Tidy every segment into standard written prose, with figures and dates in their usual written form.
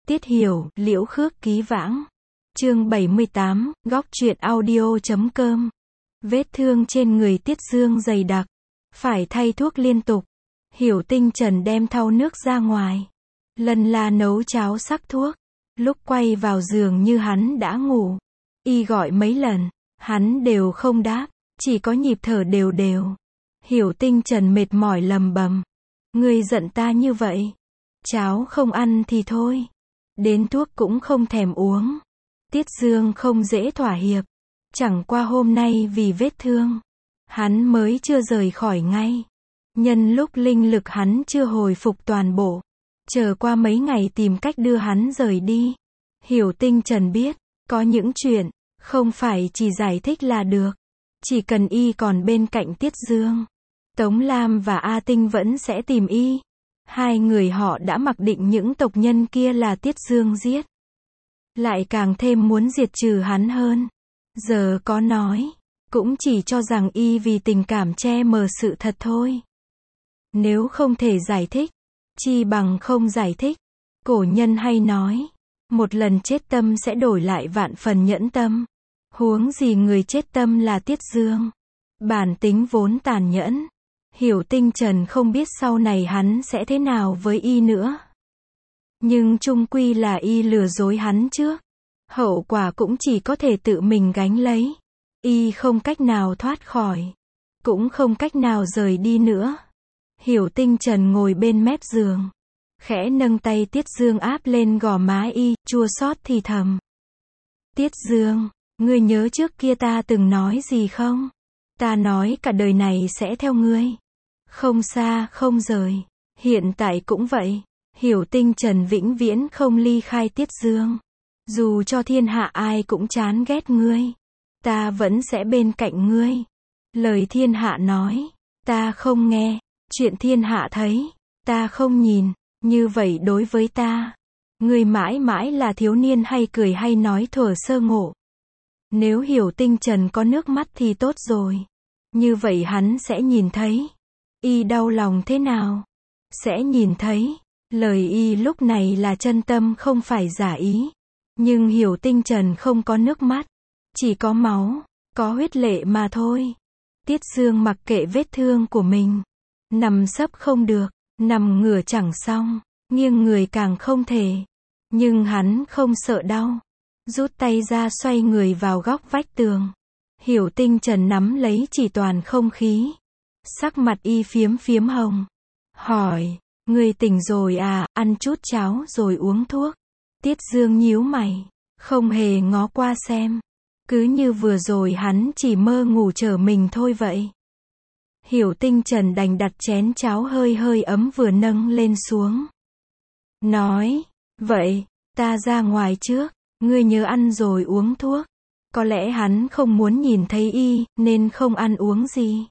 Tiết Hiểu, Liễu Khước Ký Vãng. Chương 78, góc truyện audio.com. Vết thương trên người Tiết Dương dày đặc, phải thay thuốc liên tục. Hiểu Tinh Trần đem thau nước ra ngoài. Lần là nấu cháo sắc thuốc. Lúc quay vào giường như hắn đã ngủ. Y gọi mấy lần, hắn đều không đáp, chỉ có nhịp thở đều đều. Hiểu Tinh Trần mệt mỏi lầm bầm. Ngươi giận ta như vậy. Cháo không ăn thì thôi. Đến thuốc cũng không thèm uống. Tiết Dương không dễ thỏa hiệp. Chẳng qua hôm nay vì vết thương, hắn mới chưa rời khỏi ngay. Nhân lúc linh lực hắn chưa hồi phục toàn bộ, chờ qua mấy ngày tìm cách đưa hắn rời đi. Hiểu Tinh Trần biết, có những chuyện, không phải chỉ giải thích là được. Chỉ cần y còn bên cạnh Tiết Dương, Tống Lam và A Tinh vẫn sẽ tìm y. Hai người họ đã mặc định những tộc nhân kia là Tiết Dương giết. Lại càng thêm muốn diệt trừ hắn hơn. Giờ có nói, cũng chỉ cho rằng y vì tình cảm che mờ sự thật thôi. Nếu không thể giải thích, chi bằng không giải thích. Cổ nhân hay nói, một lần chết tâm sẽ đổi lại vạn phần nhẫn tâm. Huống gì người chết tâm là Tiết Dương. Bản tính vốn tàn nhẫn. Hiểu Tinh Trần không biết sau này hắn sẽ thế nào với y nữa. Nhưng chung quy là y lừa dối hắn trước. Hậu quả cũng chỉ có thể tự mình gánh lấy. Y không cách nào thoát khỏi. Cũng không cách nào rời đi nữa. Hiểu Tinh Trần ngồi bên mép giường. Khẽ nâng tay Tiết Dương áp lên gò má y, chua xót thì thầm. Tiết Dương, ngươi nhớ trước kia ta từng nói gì không? Ta nói cả đời này sẽ theo ngươi. Không xa, không rời. Hiện tại cũng vậy. Hiểu Tinh Trần vĩnh viễn không ly khai Tiết Dương. Dù cho thiên hạ ai cũng chán ghét ngươi, ta vẫn sẽ bên cạnh ngươi. Lời thiên hạ nói, ta không nghe. Chuyện thiên hạ thấy, ta không nhìn. Như vậy đối với ta, ngươi mãi mãi là thiếu niên hay cười hay nói thuở sơ ngộ. Nếu Hiểu Tinh Trần có nước mắt thì tốt rồi. Như vậy hắn sẽ nhìn thấy y đau lòng thế nào. Sẽ nhìn thấy lời y lúc này là chân tâm không phải giả ý. Nhưng Hiểu Tinh Trần không có nước mắt, chỉ có máu, có huyết lệ mà thôi. Tiết Dương mặc kệ vết thương của mình, nằm sấp không được, nằm ngửa chẳng xong, nghiêng người càng không thể. Nhưng hắn không sợ đau, rút tay ra xoay người vào góc vách tường. Hiểu Tinh Trần nắm lấy chỉ toàn không khí. Sắc mặt y phiếm phiếm hồng. Hỏi, ngươi tỉnh rồi à, ăn chút cháo rồi uống thuốc. Tiết Dương nhíu mày, không hề ngó qua xem. Cứ như vừa rồi hắn chỉ mơ ngủ trở mình thôi vậy. Hiểu Tinh Trần đành đặt chén cháo hơi hơi ấm vừa nâng lên xuống. Nói, vậy, ta ra ngoài trước, ngươi nhớ ăn rồi uống thuốc. Có lẽ hắn không muốn nhìn thấy y, nên không ăn uống gì.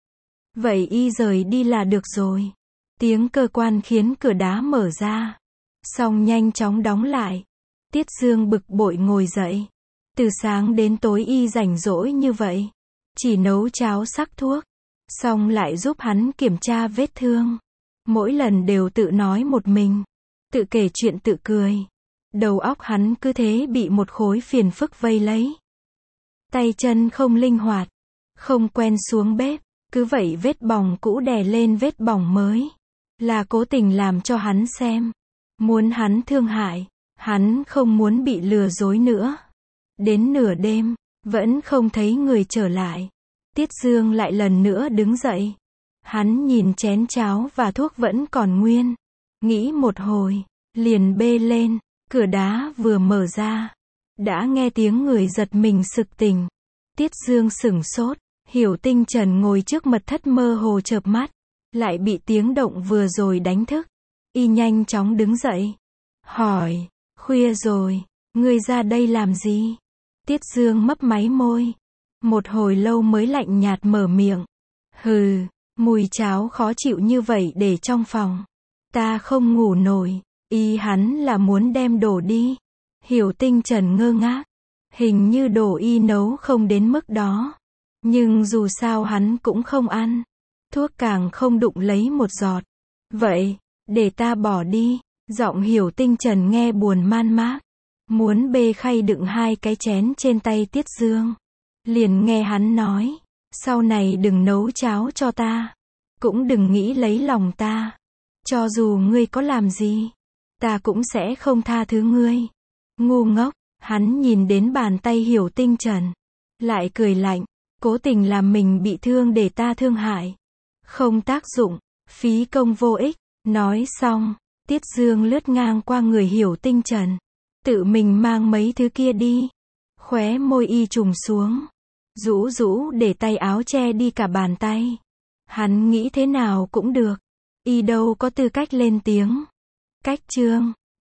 Vậy y rời đi là được rồi. Tiếng cơ quan khiến cửa đá mở ra. Xong nhanh chóng đóng lại. Tiết Dương bực bội ngồi dậy. Từ sáng đến tối y rảnh rỗi như vậy. Chỉ nấu cháo sắc thuốc. Xong lại giúp hắn kiểm tra vết thương. Mỗi lần đều tự nói một mình. Tự kể chuyện tự cười. Đầu óc hắn cứ thế bị một khối phiền phức vây lấy. Tay chân không linh hoạt. Không quen xuống bếp. Cứ vậy vết bỏng cũ đè lên vết bỏng mới. Là cố tình làm cho hắn xem. Muốn hắn thương hại. Hắn không muốn bị lừa dối nữa. Đến nửa đêm, vẫn không thấy người trở lại. Tiết Dương lại lần nữa đứng dậy. Hắn nhìn chén cháo và thuốc vẫn còn nguyên. Nghĩ một hồi, liền bê lên. Cửa đá vừa mở ra, đã nghe tiếng người giật mình sực tỉnh. Tiết Dương sửng sốt. Hiểu Tinh Trần ngồi trước mật thất mơ hồ chợp mắt. Lại bị tiếng động vừa rồi đánh thức. Y nhanh chóng đứng dậy. Hỏi, khuya rồi, ngươi ra đây làm gì? Tiết Dương mấp máy môi. Một hồi lâu mới lạnh nhạt mở miệng. Hừ, mùi cháo khó chịu như vậy để trong phòng. Ta không ngủ nổi. Y hắn là muốn đem đổ đi. Hiểu Tinh Trần ngơ ngác. Hình như đồ y nấu không đến mức đó. Nhưng dù sao hắn cũng không ăn. Thuốc càng không đụng lấy một giọt. Vậy, để ta bỏ đi. Giọng Hiểu Tinh Trần nghe buồn man mác. Muốn bê khay đựng 2 cái chén trên tay Tiết Dương. Liền nghe hắn nói. Sau này đừng nấu cháo cho ta. Cũng đừng nghĩ lấy lòng ta. Cho dù ngươi có làm gì, ta cũng sẽ không tha thứ ngươi. Ngu ngốc, hắn nhìn đến bàn tay Hiểu Tinh Trần. Lại cười lạnh, cố tình làm mình bị thương để ta thương hại. Không tác dụng, phí công vô ích. Nói xong, Tiết Dương lướt ngang qua người Hiểu Tinh Trần. Tự mình mang mấy thứ kia đi. Khóe môi y trùng xuống. Rũ rũ để tay áo che đi cả bàn tay. Hắn nghĩ thế nào cũng được. Y đâu có tư cách lên tiếng. Cách chương